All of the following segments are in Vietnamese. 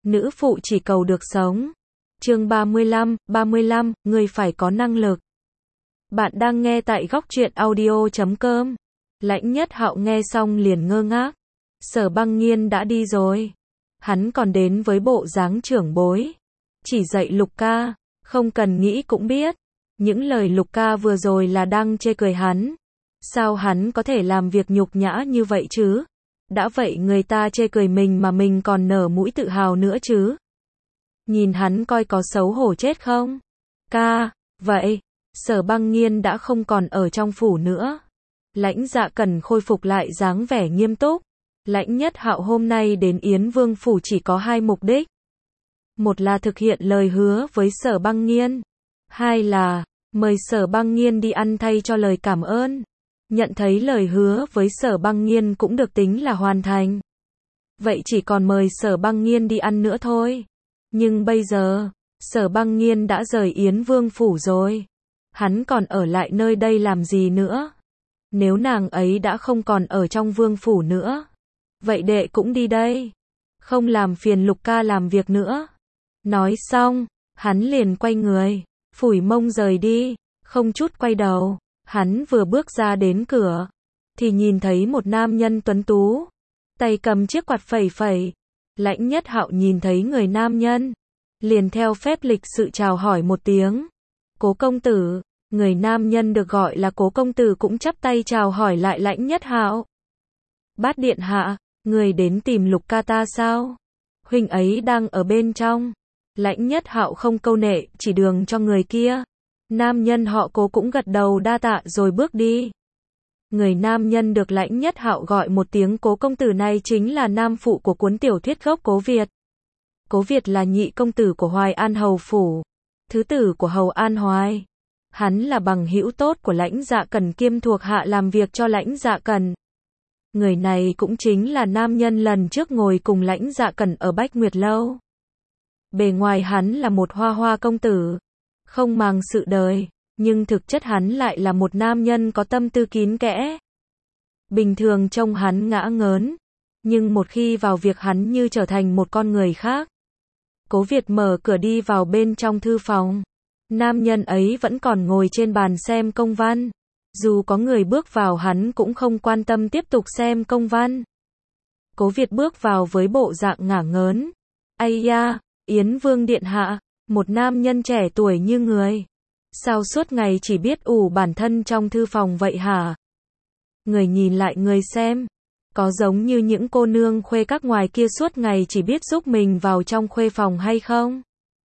nữ phụ chỉ cầu được sống. Chương 35, người phải có năng lực. Bạn đang nghe tại góc truyện audio.com. Lãnh Nhất Hạo nghe xong liền ngơ ngác. Sở Băng Nghiên đã đi rồi. Hắn còn đến với bộ dáng trưởng bối. Chỉ dạy Lục ca, không cần nghĩ cũng biết. Những lời Lục ca vừa rồi là đang chê cười hắn. Sao hắn có thể làm việc nhục nhã như vậy chứ? Đã vậy người ta chê cười mình mà mình còn nở mũi tự hào nữa chứ? Nhìn hắn coi có xấu hổ chết không? Ca, vậy, Sở Băng Nghiên đã không còn ở trong phủ nữa. Lãnh Dạ Cần khôi phục lại dáng vẻ nghiêm túc. Lãnh Nhất Hạo hôm nay đến Yến Vương phủ chỉ có hai mục đích. Một là thực hiện lời hứa với Sở Băng Nghiên. Hai là mời Sở Băng Nghiên đi ăn thay cho lời cảm ơn. Nhận thấy lời hứa với Sở Băng Nghiên cũng được tính là hoàn thành. Vậy chỉ còn mời Sở Băng Nghiên đi ăn nữa thôi. Nhưng bây giờ, Sở Băng Nghiên đã rời Yến Vương phủ rồi. Hắn còn ở lại nơi đây làm gì nữa? Nếu nàng ấy đã không còn ở trong vương phủ nữa, vậy đệ cũng đi đây. Không làm phiền Lục ca làm việc nữa. Nói xong, hắn liền quay người, phủi mông rời đi, không chút quay đầu. Hắn vừa bước ra đến cửa, thì nhìn thấy một nam nhân tuấn tú, tay cầm chiếc quạt phẩy phẩy. Lãnh Nhất Hạo nhìn thấy người nam nhân, liền theo phép lịch sự chào hỏi một tiếng. Cố công tử. Người nam nhân được gọi là Cố công tử cũng chắp tay chào hỏi lại Lãnh Nhất Hạo. Bát điện hạ, người đến tìm Lục ca ta sao? Huynh ấy đang ở bên trong. Lãnh Nhất Hạo không câu nệ, chỉ đường cho người kia. Nam nhân họ Cố cũng gật đầu đa tạ rồi bước đi. Người nam nhân được Lãnh Nhất Hạo gọi một tiếng Cố công tử này chính là nam phụ của cuốn tiểu thuyết gốc Cố Việt. Cố Việt là nhị công tử của Hoài An hầu phủ, thứ tử của hầu An Hoài. Hắn là bằng hữu tốt của Lãnh Dạ Cần kiêm thuộc hạ làm việc cho Lãnh Dạ Cần. Người này cũng chính là nam nhân lần trước ngồi cùng Lãnh Dạ Cần ở Bách Nguyệt Lâu. Bề ngoài hắn là một hoa hoa công tử, không màng sự đời, nhưng thực chất hắn lại là một nam nhân có tâm tư kín kẽ. Bình thường trông hắn ngã ngớn, nhưng một khi vào việc hắn như trở thành một con người khác. Cố Việt mở cửa đi vào bên trong thư phòng. Nam nhân ấy vẫn còn ngồi trên bàn xem công văn. Dù có người bước vào hắn cũng không quan tâm tiếp tục xem công văn. Cố Việt bước vào với bộ dạng ngả ngớn. Ây da, Yến Vương điện hạ, một nam nhân trẻ tuổi như người. Sao suốt ngày chỉ biết ủ bản thân trong thư phòng vậy hả? Người nhìn lại người xem. Có giống như những cô nương khuê các ngoài kia suốt ngày chỉ biết giúp mình vào trong khuê phòng hay không?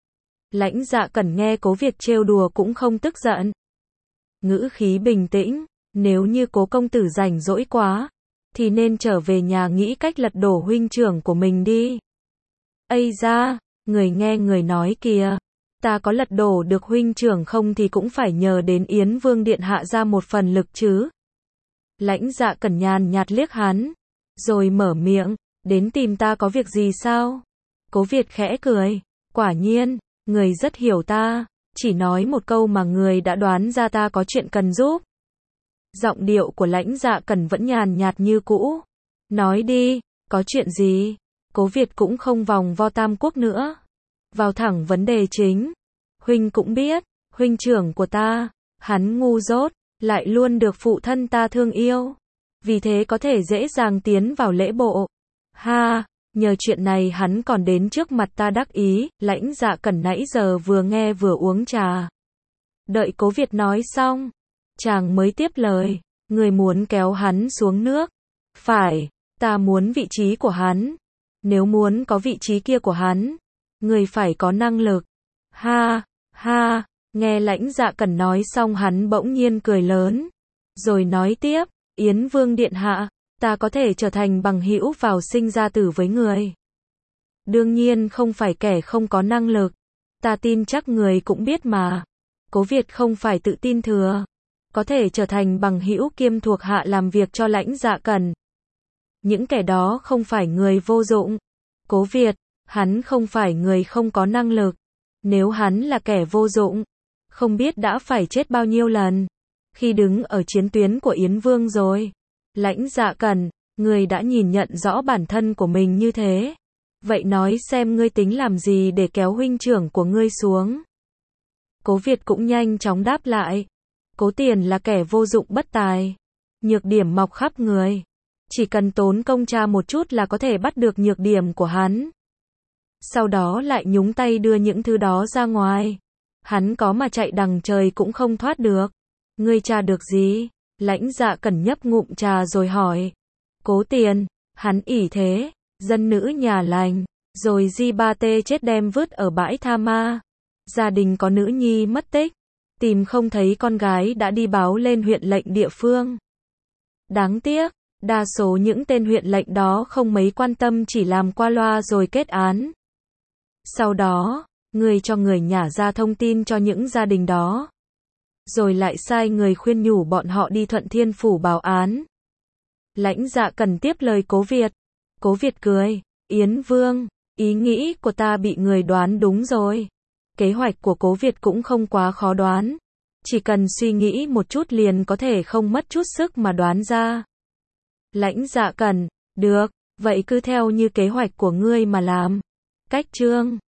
Lãnh Dạ Cần nghe Cố Việt trêu đùa cũng không tức giận. Ngữ khí bình tĩnh, nếu như Cố công tử rảnh rỗi quá, thì nên trở về nhà nghĩ cách lật đổ huynh trưởng của mình đi. Ây da, người nghe người nói kìa, ta có lật đổ được huynh trưởng không thì cũng phải nhờ đến Yến Vương điện hạ ra một phần lực chứ. Lãnh Dạ Cần nhàn nhạt liếc hắn, rồi mở miệng, đến tìm ta có việc gì sao? Cố Việt khẽ cười, quả nhiên, người rất hiểu ta, chỉ nói một câu mà người đã đoán ra ta có chuyện cần giúp. Giọng điệu của Lãnh Dạ Cần vẫn nhàn nhạt như cũ. Nói đi, có chuyện gì? Cố Việt cũng không vòng vo tam quốc nữa. Vào thẳng vấn đề chính. Huynh cũng biết, huynh trưởng của ta, hắn ngu dốt, lại luôn được phụ thân ta thương yêu. Vì thế có thể dễ dàng tiến vào lễ bộ. Ha! Nhờ chuyện này hắn còn đến trước mặt ta đắc ý. Lãnh Dạ Cần nãy giờ vừa nghe vừa uống trà. Đợi Cố Việt nói xong, chàng mới tiếp lời. Người muốn kéo hắn xuống nước. Phải, ta muốn vị trí của hắn. Nếu muốn có vị trí kia của hắn, người phải có năng lực. Ha, ha, nghe Lãnh Dạ Cần nói xong hắn bỗng nhiên cười lớn. Rồi nói tiếp, Yến Vương điện hạ, ta có thể trở thành bằng hữu vào sinh ra tử với người. Đương nhiên không phải kẻ không có năng lực. Ta tin chắc người cũng biết mà. Cố Việt không phải tự tin thừa. Có thể trở thành bằng hữu kiêm thuộc hạ làm việc cho Lãnh Dạ Cần. Những kẻ đó không phải người vô dụng. Cố Việt, hắn không phải người không có năng lực. Nếu hắn là kẻ vô dụng, không biết đã phải chết bao nhiêu lần. Khi đứng ở chiến tuyến của Yến Vương rồi. Lãnh Dạ Cần, người đã nhìn nhận rõ bản thân của mình như thế. Vậy nói xem ngươi tính làm gì để kéo huynh trưởng của ngươi xuống. Cố Việt cũng nhanh chóng đáp lại. Cố Tiền là kẻ vô dụng bất tài. Nhược điểm mọc khắp người. Chỉ cần tốn công tra một chút là có thể bắt được nhược điểm của hắn. Sau đó lại nhúng tay đưa những thứ đó ra ngoài. Hắn có mà chạy đằng trời cũng không thoát được. Ngươi tra được gì? Lãnh Dạ Cẩn nhấp ngụm trà rồi hỏi. Cố Tiền, hắn ỷ thế, dân nữ nhà lành, rồi di ba tê chết đem vứt ở bãi tha ma. Gia đình có nữ nhi mất tích, tìm không thấy con gái đã đi báo lên huyện lệnh địa phương. Đáng tiếc, đa số những tên huyện lệnh đó không mấy quan tâm, chỉ làm qua loa rồi kết án. Sau đó, ngươi cho người nhả ra thông tin cho những gia đình đó. Rồi lại sai người khuyên nhủ bọn họ đi Thuận Thiên Phủ báo án. Lãnh Dạ Cẩn tiếp lời Cố Việt. Cố Việt cười. Yến Vương, ý nghĩ của ta bị người đoán đúng rồi. Kế hoạch của Cố Việt cũng không quá khó đoán. Chỉ cần suy nghĩ một chút liền có thể không mất chút sức mà đoán ra. Lãnh Dạ Cẩn, được, vậy cứ theo như kế hoạch của ngươi mà làm. Cách chương